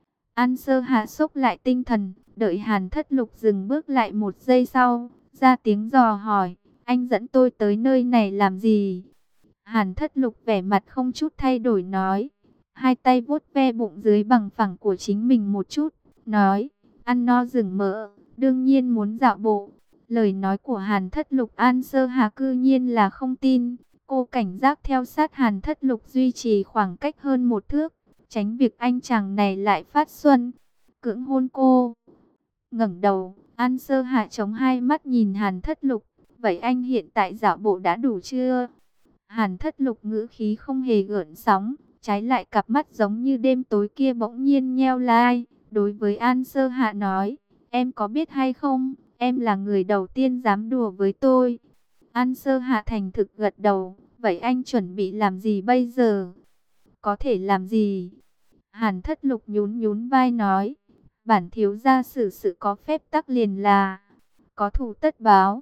An Sơ Hạ xốc lại tinh thần, đợi Hàn Thất Lục dừng bước lại một giây sau, ra tiếng dò hỏi, anh dẫn tôi tới nơi này làm gì? Hàn Thất Lục vẻ mặt không chút thay đổi nói, hai tay vuốt ve bụng dưới bằng phẳng của chính mình một chút, nói, ăn no rừng mỡ, đương nhiên muốn dạo bộ. Lời nói của Hàn Thất Lục An Sơ Hà cư nhiên là không tin, cô cảnh giác theo sát Hàn Thất Lục duy trì khoảng cách hơn 1 thước, tránh việc anh chàng này lại phát xuân, cưỡng hôn cô. Ngẩng đầu, An Sơ Hạ chống hai mắt nhìn Hàn Thất Lục, vậy anh hiện tại dạo bộ đã đủ chưa? Hàn Thất Lục ngữ khí không hề gợn sóng, trái lại cặp mắt giống như đêm tối kia bỗng nhiên nheo lại, đối với An Sơ Hạ nói, em có biết hay không, em là người đầu tiên dám đùa với tôi. An Sơ Hạ thành thực gật đầu, vậy anh chuẩn bị làm gì bây giờ? Có thể làm gì? Hàn Thất Lục nhún nhún vai nói, bản thiếu gia xử sự có phép tắc liền là, có thù tất báo.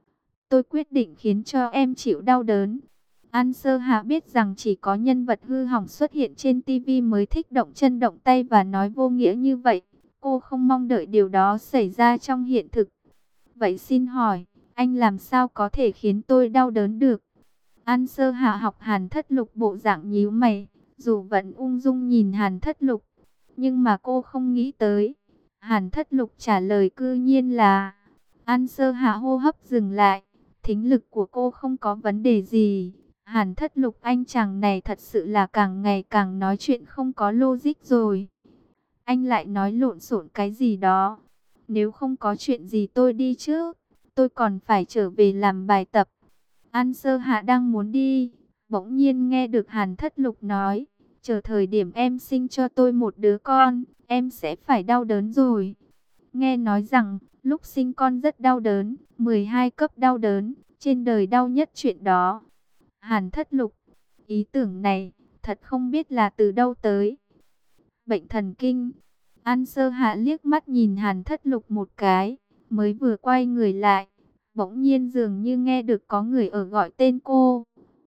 Tôi quyết định khiến cho em chịu đau đớn. An Sơ Hạ biết rằng chỉ có nhân vật hư hỏng xuất hiện trên TV mới thích động chân động tay và nói vô nghĩa như vậy. Cô không mong đợi điều đó xảy ra trong hiện thực. Vậy xin hỏi, anh làm sao có thể khiến tôi đau đớn được? An Sơ Hạ học Hàn Thất Lục bộ dạng nhíu mày, dù vẫn ung dung nhìn Hàn Thất Lục, nhưng mà cô không nghĩ tới. Hàn Thất Lục trả lời cư nhiên là, An Sơ Hạ hô hấp dừng lại, thính lực của cô không có vấn đề gì. Hàn Thất Lục anh chàng này thật sự là càng ngày càng nói chuyện không có logic rồi. Anh lại nói lộn xộn cái gì đó. Nếu không có chuyện gì tôi đi trước, tôi còn phải trở về làm bài tập. An Sơ Hạ đang muốn đi, bỗng nhiên nghe được Hàn Thất Lục nói, chờ thời điểm em sinh cho tôi một đứa con, em sẽ phải đau đớn rồi. Nghe nói rằng, lúc sinh con rất đau đớn, 12 cấp đau đớn, trên đời đau nhất chuyện đó. Hàn Thất Lục, ý tưởng này, thật không biết là từ đâu tới. Bệnh thần kinh. An Sơ Hạ liếc mắt nhìn Hàn Thất Lục một cái, mới vừa quay người lại, bỗng nhiên dường như nghe được có người ở gọi tên cô.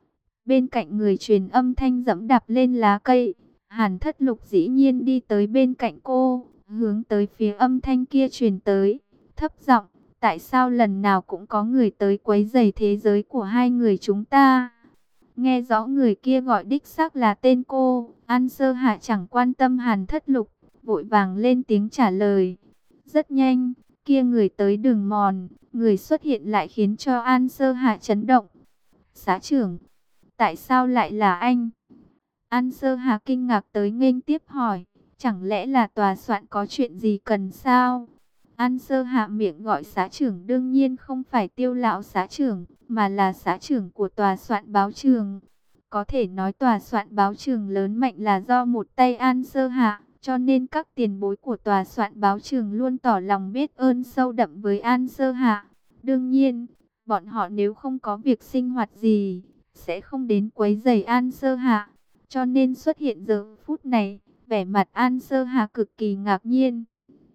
Bên cạnh người truyền âm thanh dẫm đạp lên lá cây, Hàn Thất Lục dĩ nhiên đi tới bên cạnh cô, hướng tới phía âm thanh kia truyền tới, thấp giọng, Tại sao lần nào cũng có người tới quấy rầy thế giới của hai người chúng ta? Nghe rõ người kia gọi đích xác là tên cô. An Sơ Hạ chẳng quan tâm Hàn Thất Lục, vội vàng lên tiếng trả lời. Rất nhanh, kia người tới đường mòn, người xuất hiện lại khiến cho An Sơ Hạ chấn động. Xã trưởng, tại sao lại là anh? An Sơ Hà kinh ngạc tới nghênh tiếp hỏi, chẳng lẽ là tòa soạn có chuyện gì cần sao? An Sơ Hạ miệng gọi xã trưởng đương nhiên không phải Tiêu lão xã trưởng, mà là xã trưởng của tòa soạn báo trường. Có thể nói tòa soạn báo trường lớn mạnh là do một tay An Sơ Hạ, cho nên các tiền bối của tòa soạn báo trường luôn tỏ lòng biết ơn sâu đậm với An Sơ Hạ. Đương nhiên, bọn họ nếu không có việc sinh hoạt gì, sẽ không đến quấy rầy An Sơ Hạ. Cho nên xuất hiện giờ phút này, vẻ mặt An Sơ Hà cực kỳ ngạc nhiên.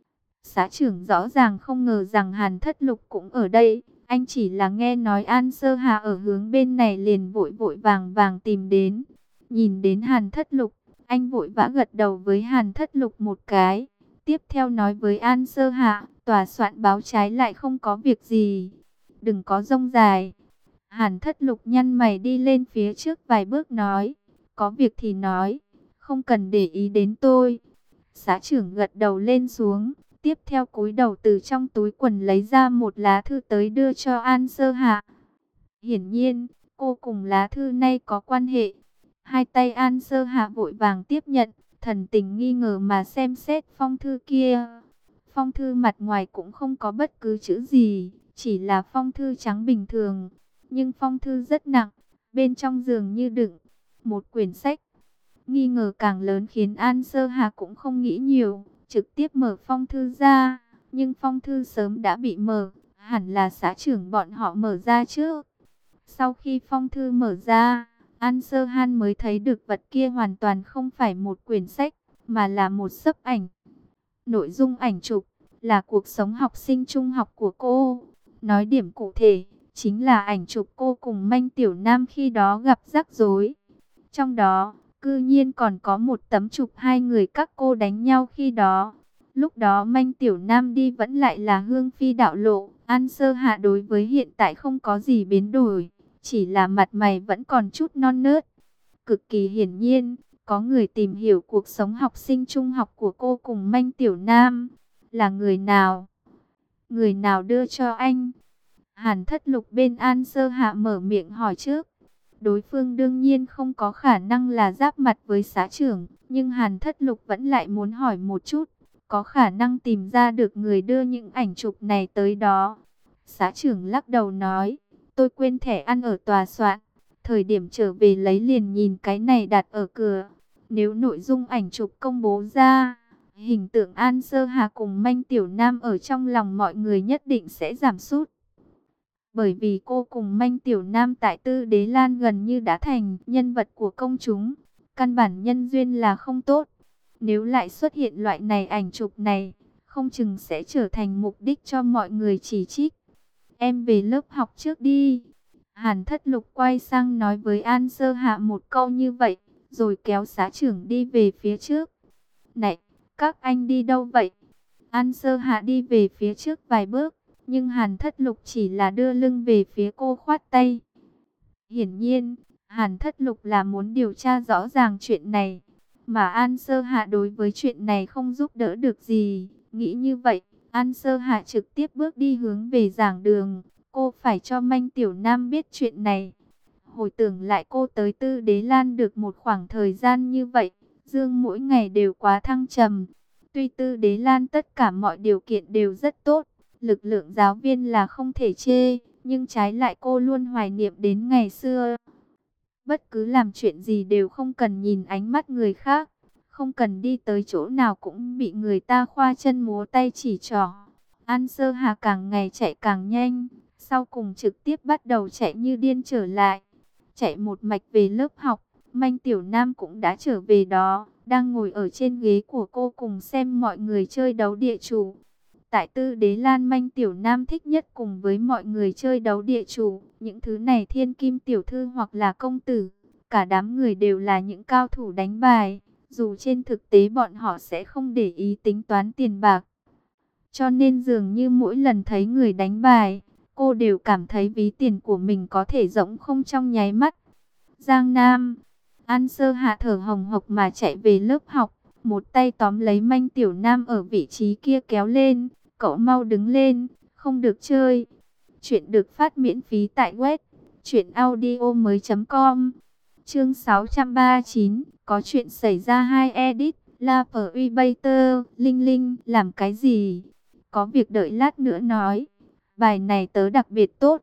Xã trưởng rõ ràng không ngờ rằng Hàn Thất Lục cũng ở đây. Anh chỉ là nghe nói An Sơ Hà ở hướng bên này liền vội vội vàng vàng tìm đến. Nhìn đến Hàn Thất Lục, anh vội vã gật đầu với Hàn Thất Lục một cái. Tiếp theo nói với An Sơ Hà, tòa soạn báo trái lại không có việc gì. Đừng có rông dài. Hàn Thất Lục nhăn mày đi lên phía trước vài bước nói. Có việc thì nói, không cần để ý đến tôi. Xã trưởng gật đầu lên xuống, tiếp theo cúi đầu từ trong túi quần lấy ra một lá thư tới đưa cho An Sơ Hạ. Hiển nhiên, cô cùng lá thư này có quan hệ. Hai tay An Sơ Hạ vội vàng tiếp nhận, thần tình nghi ngờ mà xem xét phong thư kia. Phong thư mặt ngoài cũng không có bất cứ chữ gì, chỉ là phong thư trắng bình thường. Nhưng phong thư rất nặng, bên trong dường như đựng một quyển sách. Nghi ngờ càng lớn khiến An Sơ Hà cũng không nghĩ nhiều, trực tiếp mở phong thư ra. Nhưng phong thư sớm đã bị mở, hẳn là xã trưởng bọn họ mở ra trước. Sau khi phong thư mở ra, An Sơ Han mới thấy được vật kia hoàn toàn không phải một quyển sách, mà là một xấp ảnh. Nội dung ảnh chụp là cuộc sống học sinh trung học của cô. Nói điểm cụ thể, chính là ảnh chụp cô cùng Manh Tiểu Nam khi đó gặp rắc rối. Trong đó, cư nhiên còn có một tấm chụp hai người các cô đánh nhau khi đó. Lúc đó Manh Tiểu Nam đi vẫn lại là hương phi đạo lộ. An Sơ Hạ đối với hiện tại không có gì biến đổi, chỉ là mặt mày vẫn còn chút non nớt. Cực kỳ hiển nhiên, có người tìm hiểu cuộc sống học sinh trung học của cô cùng Manh Tiểu Nam. Là người nào? Người nào đưa cho anh? Hàn Thất Lục bên An Sơ Hạ mở miệng hỏi trước. Đối phương đương nhiên không có khả năng là giáp mặt với xã trưởng, nhưng Hàn Thất Lục vẫn lại muốn hỏi một chút, có khả năng tìm ra được người đưa những ảnh chụp này tới đó. Xã trưởng lắc đầu nói, tôi quên thẻ ăn ở tòa soạn, thời điểm trở về lấy liền nhìn cái này đặt ở cửa. Nếu nội dung ảnh chụp công bố ra, hình tượng An Sơ Hà cùng Manh Tiểu Nam ở trong lòng mọi người nhất định sẽ giảm sút. Bởi vì cô cùng Manh Tiểu Nam tại Tư Đế Lan gần như đã thành nhân vật của công chúng. Căn bản nhân duyên là không tốt. Nếu lại xuất hiện loại này ảnh chụp này, không chừng sẽ trở thành mục đích cho mọi người chỉ trích. Em về lớp học trước đi. Hàn Thất Lục quay sang nói với An Sơ Hạ một câu như vậy, rồi kéo xã trưởng đi về phía trước. Này, các anh đi đâu vậy? An Sơ Hạ đi về phía trước vài bước. Nhưng Hàn Thất Lục chỉ là đưa lưng về phía cô khoát tay. Hiển nhiên, Hàn Thất Lục là muốn điều tra rõ ràng chuyện này. Mà An Sơ Hạ đối với chuyện này không giúp đỡ được gì. Nghĩ như vậy, An Sơ Hạ trực tiếp bước đi hướng về giảng đường. Cô phải cho Manh Tiểu Nam biết chuyện này. Hồi tưởng lại cô tới Tư Đế Lan được một khoảng thời gian như vậy. Dương mỗi ngày đều quá thăng trầm. Tuy Tư Đế Lan tất cả mọi điều kiện đều rất tốt. Lực lượng giáo viên là không thể chê, nhưng trái lại cô luôn hoài niệm đến ngày xưa. Bất cứ làm chuyện gì đều không cần nhìn ánh mắt người khác, không cần đi tới chỗ nào cũng bị người ta khoa chân múa tay chỉ trỏ. An Sơ Hà càng ngày chạy càng nhanh, sau cùng trực tiếp bắt đầu chạy như điên trở lại. Chạy một mạch về lớp học, Manh Tiểu Nam cũng đã trở về đó, đang ngồi ở trên ghế của cô cùng xem mọi người chơi đấu địa chủ. Tại Tư Đế Lan, Manh Tiểu Nam thích nhất cùng với mọi người chơi đấu địa chủ. Những thứ này thiên kim tiểu thư hoặc là công tử, cả đám người đều là những cao thủ đánh bài. Dù trên thực tế bọn họ sẽ không để ý tính toán tiền bạc. Cho nên dường như mỗi lần thấy người đánh bài, cô đều cảm thấy ví tiền của mình có thể rỗng không trong nháy mắt. Giang Nam, An Sơ Hạ thở hồng hộc mà chạy về lớp học, một tay tóm lấy Manh Tiểu Nam ở vị trí kia kéo lên, cậu mau đứng lên, không được chơi. Chuyện được phát miễn phí tại web truyệnaudiomoi.com. Chương 639, có chuyện xảy ra. Hai edit, La Privater, Linh Linh, làm cái gì? Có việc đợi lát nữa nói. Bài này tớ đặc biệt tốt.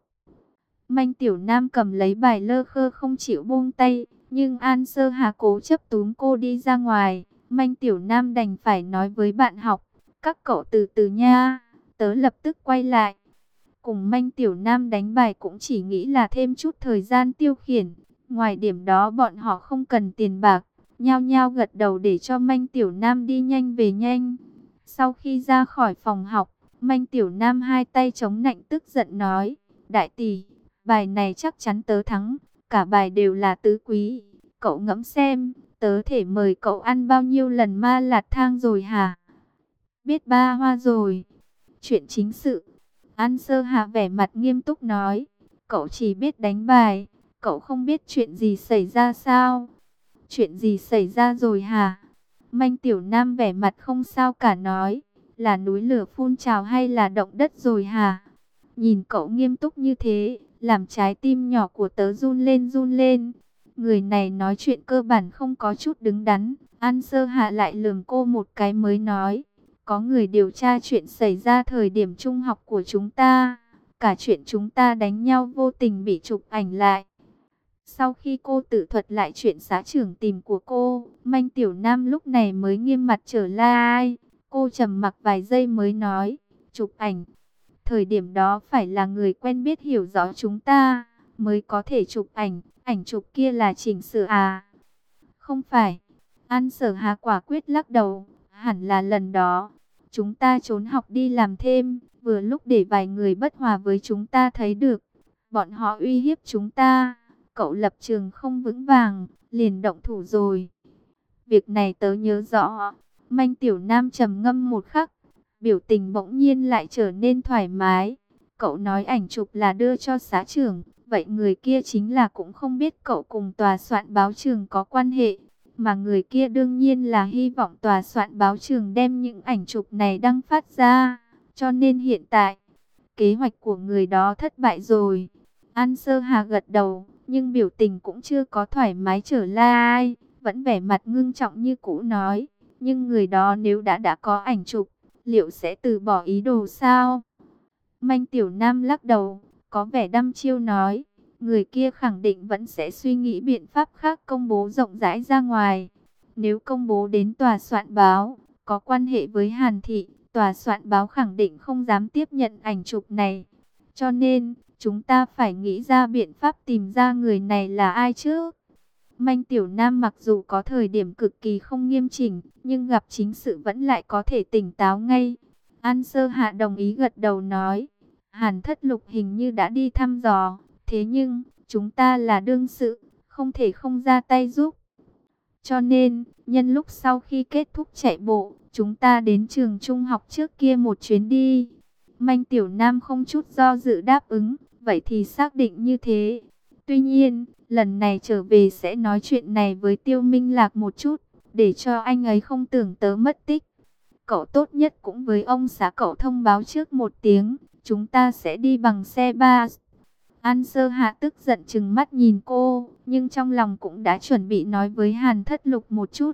Manh Tiểu Nam cầm lấy bài lơ khơ không chịu buông tay, nhưng An Sơ Hà cố chấp túm cô đi ra ngoài. Manh Tiểu Nam đành phải nói với bạn học, các cậu từ từ nha, tớ lập tức quay lại. Cùng Manh Tiểu Nam đánh bài cũng chỉ nghĩ là thêm chút thời gian tiêu khiển. Ngoài điểm đó bọn họ không cần tiền bạc, nhao nhao gật đầu để cho Manh Tiểu Nam đi nhanh về nhanh. Sau khi ra khỏi phòng học, Manh Tiểu Nam hai tay chống nạnh tức giận nói, đại tỷ, bài này chắc chắn tớ thắng, cả bài đều là tứ quý. Cậu ngẫm xem, tớ thể mời cậu ăn bao nhiêu lần ma lạt thang rồi hả? Biết ba hoa rồi. Chuyện chính sự. An Sơ Hạ vẻ mặt nghiêm túc nói, cậu chỉ biết đánh bài, cậu không biết chuyện gì xảy ra sao? Chuyện gì xảy ra rồi hả? Manh Tiểu Nam vẻ mặt không sao cả nói, là núi lửa phun trào hay là động đất rồi hả? Nhìn cậu nghiêm túc như thế, làm trái tim nhỏ của tớ run lên run lên. Người này nói chuyện cơ bản không có chút đứng đắn. An Sơ Hạ lại lườm cô một cái mới nói, có người điều tra chuyện xảy ra thời điểm trung học của chúng ta. Cả chuyện chúng ta đánh nhau vô tình bị chụp ảnh lại. Sau khi cô tự thuật lại chuyện xã trưởng tìm của cô, Manh Tiểu Nam lúc này mới nghiêm mặt trở lại. Cô trầm mặc vài giây mới nói, chụp ảnh. Thời điểm đó phải là người quen biết hiểu rõ chúng ta, mới có thể chụp ảnh. Ảnh chụp kia là chỉnh sửa à? Không phải. An Sở Hà quả quyết lắc đầu. Hẳn là lần đó, chúng ta trốn học đi làm thêm, vừa lúc để vài người bất hòa với chúng ta thấy được. Bọn họ uy hiếp chúng ta. Cậu lập trường không vững vàng, liền động thủ rồi. Việc này tớ nhớ rõ. Manh Tiểu Nam trầm ngâm một khắc, biểu tình bỗng nhiên lại trở nên thoải mái. Cậu nói ảnh chụp là đưa cho xã trưởng, vậy người kia chính là cũng không biết cậu cùng tòa soạn báo trường có quan hệ. Mà người kia đương nhiên là hy vọng tòa soạn báo trường đem những ảnh chụp này đăng phát ra. Cho nên hiện tại, kế hoạch của người đó thất bại rồi. An Sơ Hà gật đầu, nhưng biểu tình cũng chưa có thoải mái trở lại. Vẫn vẻ mặt ngưng trọng như cũ nói, nhưng người đó nếu đã có ảnh chụp, liệu sẽ từ bỏ ý đồ sao? Manh Tiểu Nam lắc đầu, có vẻ đăm chiêu nói, người kia khẳng định vẫn sẽ suy nghĩ biện pháp khác công bố rộng rãi ra ngoài. Nếu công bố đến tòa soạn báo, có quan hệ với Hàn Thị, tòa soạn báo khẳng định không dám tiếp nhận ảnh chụp này. Cho nên, chúng ta phải nghĩ ra biện pháp tìm ra người này là ai chứ? Manh Tiểu Nam mặc dù có thời điểm cực kỳ không nghiêm chỉnh, nhưng gặp chính sự vẫn lại có thể tỉnh táo ngay. An Sơ Hạ đồng ý gật đầu nói, Hàn Thất Lục hình như đã đi thăm dò, thế nhưng, chúng ta là đương sự, không thể không ra tay giúp. Cho nên, nhân lúc sau khi kết thúc chạy bộ, chúng ta đến trường trung học trước kia một chuyến đi. Manh Tiểu Nam không chút do dự đáp ứng, vậy thì xác định như thế. Tuy nhiên, lần này trở về sẽ nói chuyện này với Tiêu Minh Lạc một chút, để cho anh ấy không tưởng tớ mất tích. Cậu tốt nhất cũng với ông xã cậu thông báo trước một tiếng, chúng ta sẽ đi bằng xe bus. An Sơ Hạ tức giận trừng mắt nhìn cô, nhưng trong lòng cũng đã chuẩn bị nói với Hàn Thất Lục một chút.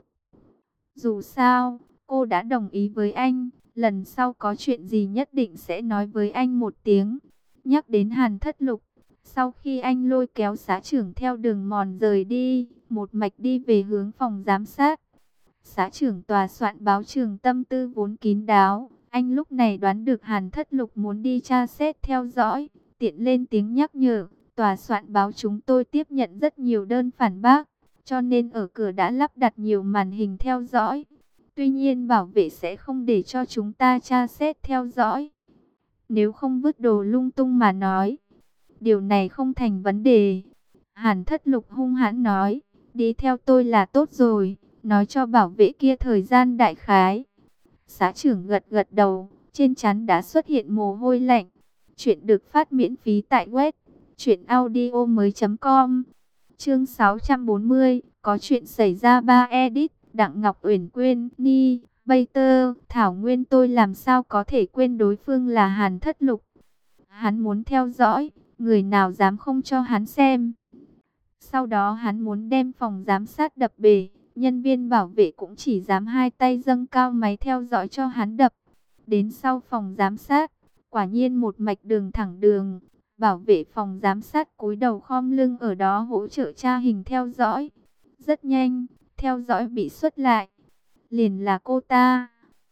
Dù sao, cô đã đồng ý với anh, lần sau có chuyện gì nhất định sẽ nói với anh một tiếng. Nhắc đến Hàn Thất Lục, sau khi anh lôi kéo xã trưởng theo đường mòn rời đi, một mạch đi về hướng phòng giám sát. Xã trưởng tòa soạn báo trường tâm tư vốn kín đáo, anh lúc này đoán được Hàn Thất Lục muốn đi tra xét theo dõi, tiện lên tiếng nhắc nhở, tòa soạn báo chúng tôi tiếp nhận rất nhiều đơn phản bác, cho nên ở cửa đã lắp đặt nhiều màn hình theo dõi. Tuy nhiên bảo vệ sẽ không để cho chúng ta tra xét theo dõi. Nếu không vứt đồ lung tung mà nói, điều này không thành vấn đề. Hàn Thất Lục hung hãn nói, đi theo tôi là tốt rồi, nói cho bảo vệ kia thời gian đại khái. Xã trưởng gật gật đầu, trên trán đã xuất hiện mồ hôi lạnh. Chuyện được phát miễn phí tại web truyệnaudiomoi.com. Chương 640, có chuyện xảy ra. Ba edit, Đặng Ngọc Uyển quên, Ni, Peter, Thảo Nguyên. Tôi làm sao có thể quên đối phương là Hàn Thất Lục. Hắn muốn theo dõi, người nào dám không cho hắn xem. Sau đó hắn muốn đem phòng giám sát đập bể, nhân viên bảo vệ cũng chỉ dám hai tay dâng cao máy theo dõi cho hắn đập. Đến sau phòng giám sát, quả nhiên một mạch đường thẳng đường. Bảo vệ phòng giám sát cúi đầu khom lưng ở đó hỗ trợ tra hình theo dõi. Rất nhanh, theo dõi bị xuất lại. Liền là cô ta.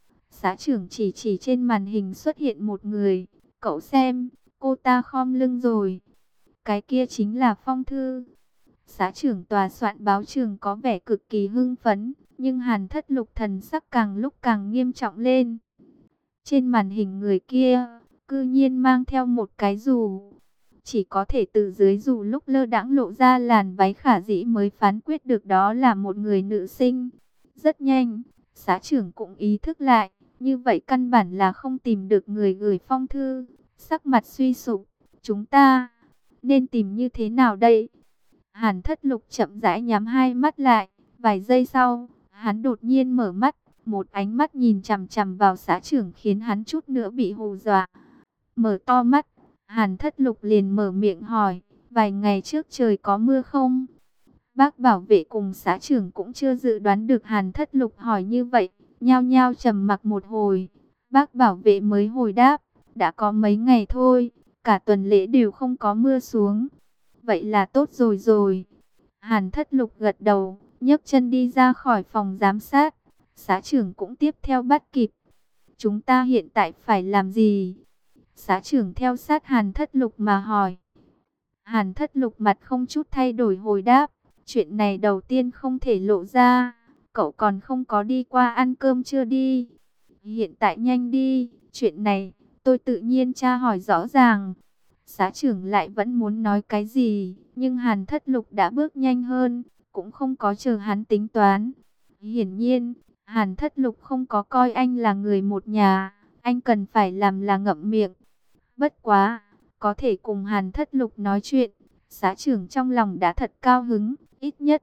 Xã trưởng chỉ trên màn hình xuất hiện một người. Cậu xem, cô ta khom lưng rồi. Cái kia chính là Phong Thư. Xã trưởng tòa soạn báo trường có vẻ cực kỳ hưng phấn, nhưng Hàn Thất Lục thần sắc càng lúc càng nghiêm trọng lên. Trên màn hình người kia, cư nhiên mang theo một cái dù. Chỉ có thể từ dưới dù lúc lơ đãng lộ ra làn váy khả dĩ mới phán quyết được đó là một người nữ sinh. Rất nhanh, xã trưởng cũng ý thức lại, như vậy căn bản là không tìm được người gửi phong thư. Sắc mặt suy sụp, chúng ta nên tìm như thế nào đây? Hàn Thất Lục chậm rãi nhắm hai mắt lại, vài giây sau, hắn đột nhiên mở mắt, một ánh mắt nhìn chằm chằm vào xã trưởng khiến hắn chút nữa bị hù dọa. Mở to mắt, Hàn Thất Lục liền mở miệng hỏi, vài ngày trước trời có mưa không? Bác bảo vệ cùng xã trưởng cũng chưa dự đoán được Hàn Thất Lục hỏi như vậy, nhao nhao trầm mặc một hồi. Bác bảo vệ mới hồi đáp, đã có mấy ngày thôi, cả tuần lễ đều không có mưa xuống. Vậy là tốt rồi. Hàn Thất Lục gật đầu, nhấc chân đi ra khỏi phòng giám sát. Xã trưởng cũng tiếp theo bắt kịp. Chúng ta hiện tại phải làm gì? Xã trưởng theo sát Hàn Thất Lục mà hỏi. Hàn Thất Lục mặt không chút thay đổi hồi đáp. Chuyện này đầu tiên không thể lộ ra. Cậu còn không có đi qua ăn cơm chưa đi? Hiện tại nhanh đi. Chuyện này tôi tự nhiên tra hỏi rõ ràng. Xã trưởng lại vẫn muốn nói cái gì, nhưng Hàn Thất Lục đã bước nhanh hơn, cũng không có chờ hắn tính toán. Hiển nhiên, Hàn Thất Lục không có coi anh là người một nhà, anh cần phải làm là ngậm miệng. Bất quá, có thể cùng Hàn Thất Lục nói chuyện, xã trưởng trong lòng đã thật cao hứng, ít nhất.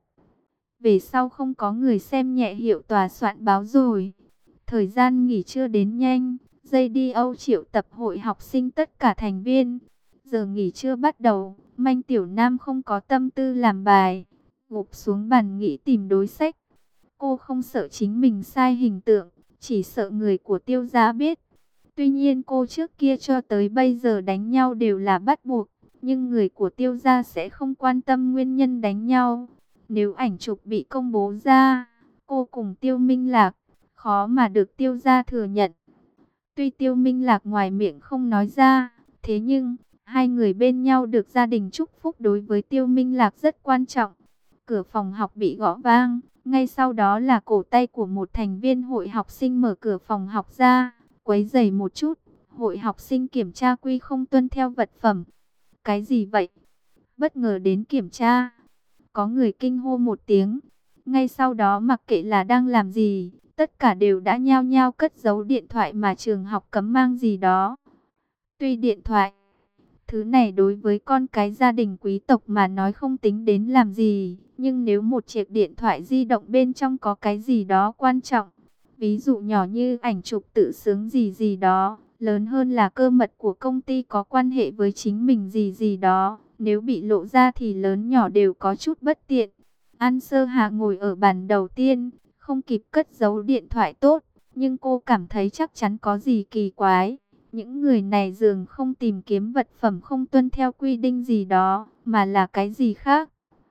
Về sau không có người xem nhẹ hiệu tòa soạn báo rồi. Thời gian nghỉ trưa đến nhanh, JDO triệu tập hội học sinh tất cả thành viên. Giờ nghỉ trưa bắt đầu, Manh Tiểu Nam không có tâm tư làm bài, gục xuống bàn nghĩ tìm đối sách. Cô không sợ chính mình sai hình tượng, chỉ sợ người của Tiêu gia biết. Tuy nhiên cô trước kia cho tới bây giờ đánh nhau đều là bắt buộc, nhưng người của Tiêu gia sẽ không quan tâm nguyên nhân đánh nhau. Nếu ảnh chụp bị công bố ra, cô cùng Tiêu Minh Lạc khó mà được Tiêu gia thừa nhận. Tuy Tiêu Minh Lạc ngoài miệng không nói ra, thế nhưng hai người bên nhau được gia đình chúc phúc đối với Tiêu Minh Lạc rất quan trọng. Cửa phòng học bị gõ vang, ngay sau đó là cổ tay của một thành viên hội học sinh mở cửa phòng học ra, quấy rầy một chút. Hội học sinh kiểm tra quy không tuân theo vật phẩm. Cái gì vậy? Bất ngờ đến kiểm tra. Có người kinh hô một tiếng. Ngay sau đó mặc kệ là đang làm gì, tất cả đều đã nhao nhao cất giấu điện thoại mà trường học cấm mang gì đó. Tuy điện thoại, thứ này đối với con cái gia đình quý tộc mà nói không tính đến làm gì, nhưng nếu một chiếc điện thoại di động bên trong có cái gì đó quan trọng, ví dụ nhỏ như ảnh chụp tự sướng gì gì đó, lớn hơn là cơ mật của công ty có quan hệ với chính mình gì gì đó, nếu bị lộ ra thì lớn nhỏ đều có chút bất tiện. An Sơ Hà ngồi ở bàn đầu tiên, không kịp cất giấu điện thoại tốt, nhưng cô cảm thấy chắc chắn có gì kỳ quái. Những người này dường không tìm kiếm vật phẩm không tuân theo quy định gì đó, mà là cái gì khác.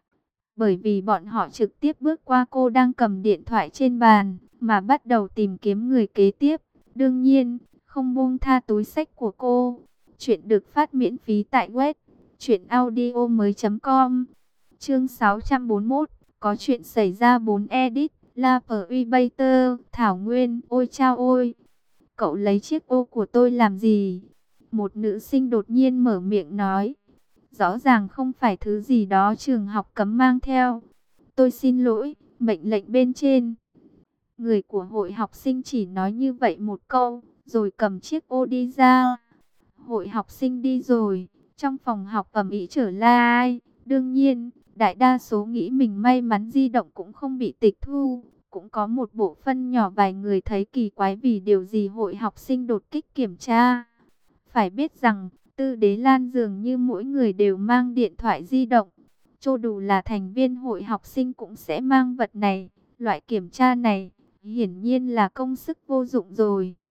Bởi vì bọn họ trực tiếp bước qua cô đang cầm điện thoại trên bàn, mà bắt đầu tìm kiếm người kế tiếp. Đương nhiên, không buông tha túi sách của cô. Chuyện được phát miễn phí tại web truyệnaudiomoi.com. Chương 641, có chuyện xảy ra. 4 edit, La Peter, Thảo Nguyên, ôi chao ôi. Cậu lấy chiếc ô của tôi làm gì? Một nữ sinh đột nhiên mở miệng nói. Rõ ràng không phải thứ gì đó trường học cấm mang theo. Tôi xin lỗi, mệnh lệnh bên trên. Người của hội học sinh chỉ nói như vậy một câu, rồi cầm chiếc ô đi ra. Hội học sinh đi rồi, trong phòng học ầm ĩ trở lại. Đương nhiên, đại đa số nghĩ mình may mắn di động cũng không bị tịch thu. Cũng có một bộ phận nhỏ vài người thấy kỳ quái vì điều gì hội học sinh đột kích kiểm tra. Phải biết rằng, Tư Đế Lan dường như mỗi người đều mang điện thoại di động. Cho dù là thành viên hội học sinh cũng sẽ mang vật này. Loại kiểm tra này, hiển nhiên là công sức vô dụng rồi.